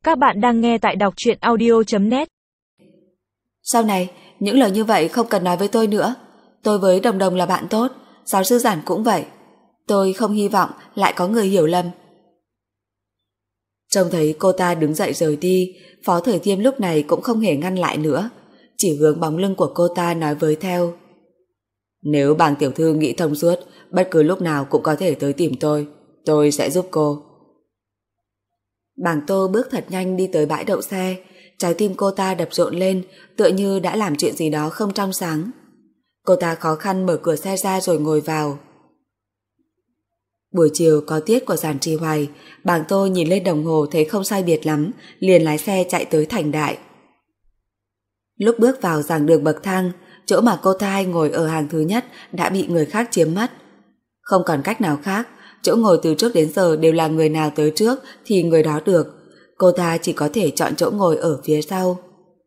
Các bạn đang nghe tại đọc truyện audio.net. Sau này, những lời như vậy không cần nói với tôi nữa. Tôi với Đồng Đồng là bạn tốt, giáo sư Giản cũng vậy. Tôi không hy vọng lại có người hiểu lầm. Trông thấy cô ta đứng dậy rời đi, Phó Thời Thiêm lúc này cũng không hề ngăn lại nữa, chỉ hướng bóng lưng của cô ta nói với theo. Nếu Bàng tiểu thư nghĩ thông suốt, bất cứ lúc nào cũng có thể tới tìm tôi sẽ giúp cô. Bàng Tô bước thật nhanh đi tới bãi đậu xe, trái tim cô ta đập rộn lên, tựa như đã làm chuyện gì đó không trong sáng. Cô ta khó khăn mở cửa xe ra rồi ngồi vào. Buổi chiều có tiết của Giản Trì Hoài, Bàng Tô nhìn lên đồng hồ thấy không sai biệt lắm, liền lái xe chạy tới Thành Đại. Lúc bước vào giảng đường bậc thang, chỗ mà cô ta hay ngồi ở hàng thứ nhất đã bị người khác chiếm mất. Không còn cách nào khác, chỗ ngồi từ trước đến giờ đều là người nào tới trước thì người đó được. Cô ta chỉ có thể chọn chỗ ngồi ở phía sau.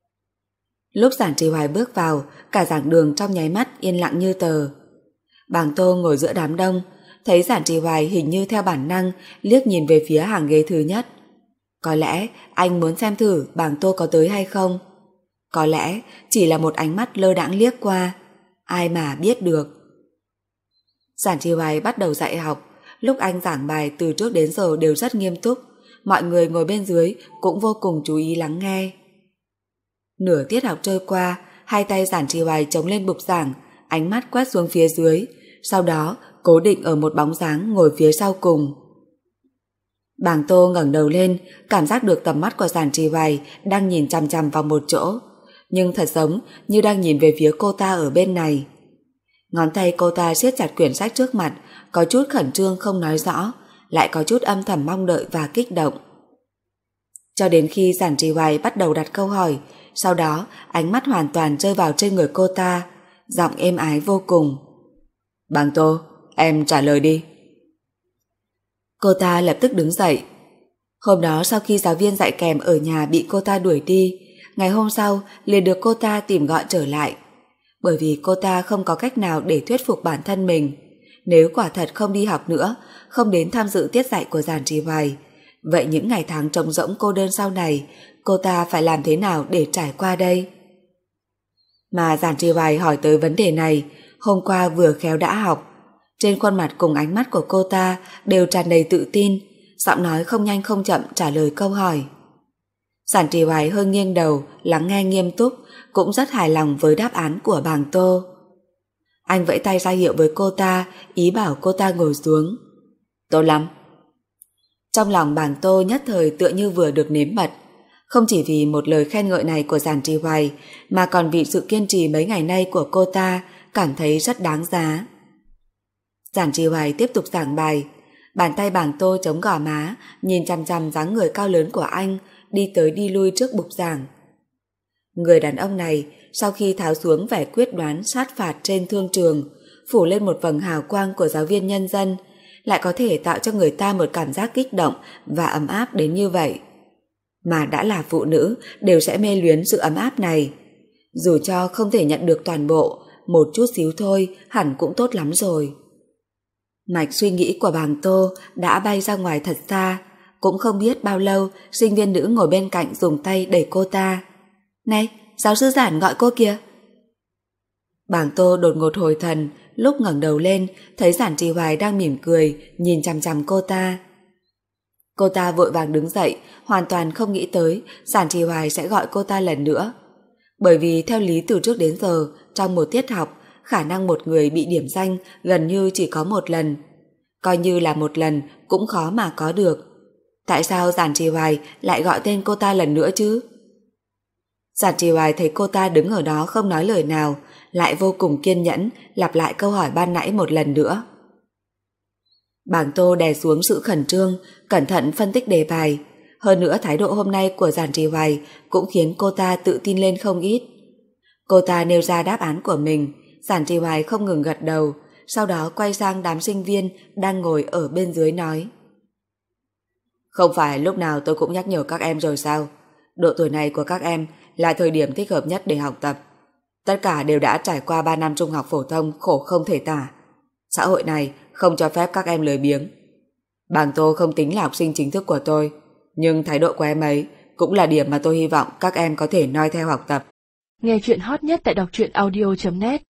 Lúc Giản Trì Hoài bước vào, cả giảng đường trong nháy mắt yên lặng như tờ. Bàng Tô ngồi giữa đám đông, thấy Giản Trì Hoài hình như theo bản năng liếc nhìn về phía hàng ghế thứ nhất. Có lẽ anh muốn xem thử Bàng Tô có tới hay không. Có lẽ chỉ là một ánh mắt lơ đãng liếc qua, ai mà biết được. Giản Trì Hoài bắt đầu dạy học. Lúc anh giảng bài từ trước đến giờ đều rất nghiêm túc, mọi người ngồi bên dưới cũng vô cùng chú ý lắng nghe. Nửa tiết học trôi qua, hai tay Giản Trì Hoài chống lên bục giảng, ánh mắt quét xuống phía dưới, sau đó cố định ở một bóng dáng ngồi phía sau cùng. Bàng Tô ngẩng đầu lên, cảm giác được tầm mắt của Giản Trì Hoài đang nhìn chằm chằm vào một chỗ, nhưng thật giống như đang nhìn về phía cô ta ở bên này. Ngón tay cô ta siết chặt quyển sách trước mặt, có chút khẩn trương không nói rõ, lại có chút âm thầm mong đợi và kích động. Cho đến khi Giản Trì Hoài bắt đầu đặt câu hỏi, sau đó ánh mắt hoàn toàn rơi vào trên người cô ta, giọng êm ái vô cùng. Bàng Tô, em trả lời đi. Cô ta lập tức đứng dậy. Hôm đó sau khi giáo viên dạy kèm ở nhà bị cô ta đuổi đi, ngày hôm sau liền được cô ta tìm gọi trở lại. Bởi vì cô ta không có cách nào để thuyết phục bản thân mình. Nếu quả thật không đi học nữa, không đến tham dự tiết dạy của Giản Trì Hoài, vậy những ngày tháng trống rỗng cô đơn sau này, cô ta phải làm thế nào để trải qua đây? Mà Giản Trì Hoài hỏi tới vấn đề này, hôm qua vừa khéo đã học. Trên khuôn mặt cùng ánh mắt của cô ta đều tràn đầy tự tin, giọng nói không nhanh không chậm trả lời câu hỏi. Giản Trì Hoài hơi nghiêng đầu, lắng nghe nghiêm túc, cũng rất hài lòng với đáp án của Bàng Tô. Anh vẫy tay ra hiệu với cô ta, ý bảo cô ta ngồi xuống. Tốt lắm. Trong lòng Bàng Tô nhất thời tựa như vừa được nếm mật, không chỉ vì một lời khen ngợi này của Giản Trì Hoài, mà còn vì sự kiên trì mấy ngày nay của cô ta cảm thấy rất đáng giá. Giản Trì Hoài tiếp tục giảng bài, bàn tay Bàng Tô chống gò má, nhìn chằm chằm dáng người cao lớn của anh, đi tới đi lui trước bục giảng. Người đàn ông này sau khi tháo xuống vẻ quyết đoán sát phạt trên thương trường, phủ lên một vầng hào quang của giáo viên nhân dân, lại có thể tạo cho người ta một cảm giác kích động và ấm áp đến như vậy. Mà đã là phụ nữ đều sẽ mê luyến sự ấm áp này. Dù cho không thể nhận được toàn bộ, một chút xíu thôi hẳn cũng tốt lắm rồi. Mạch suy nghĩ của Bàng Tô đã bay ra ngoài thật xa, cũng không biết bao lâu sinh viên nữ ngồi bên cạnh dùng tay đẩy cô ta. Này, giáo sư Giản gọi cô kìa. Bàng Tô đột ngột hồi thần, lúc ngẩng đầu lên thấy Giản Trì Hoài đang mỉm cười nhìn chằm chằm cô ta. Cô ta vội vàng đứng dậy, hoàn toàn không nghĩ tới Giản Trì Hoài sẽ gọi cô ta lần nữa. Bởi vì theo lý từ trước đến giờ, trong một tiết học, khả năng một người bị điểm danh gần như chỉ có một lần. Coi như là một lần cũng khó mà có được. Tại sao Giản Trì Hoài lại gọi tên cô ta lần nữa chứ? Giản Trì Hoài thấy cô ta đứng ở đó không nói lời nào, lại vô cùng kiên nhẫn lặp lại câu hỏi ban nãy một lần nữa. Bàng Tô đè xuống sự khẩn trương, cẩn thận phân tích đề bài. Hơn nữa thái độ hôm nay của Giản Trì Hoài cũng khiến cô ta tự tin lên không ít. Cô ta nêu ra đáp án của mình, Giản Trì Hoài không ngừng gật đầu, sau đó quay sang đám sinh viên đang ngồi ở bên dưới nói. Không phải lúc nào tôi cũng nhắc nhở các em rồi sao? Độ tuổi này của các em là thời điểm thích hợp nhất để học tập. Tất cả đều đã trải qua 3 năm trung học phổ thông khổ không thể tả. Xã hội này không cho phép các em lười biếng. Bàng Tô không tính là học sinh chính thức của tôi, nhưng thái độ của em ấy cũng là điểm mà tôi hy vọng các em có thể noi theo học tập. Nghe chuyện hot nhất tại đọc truyện audio.net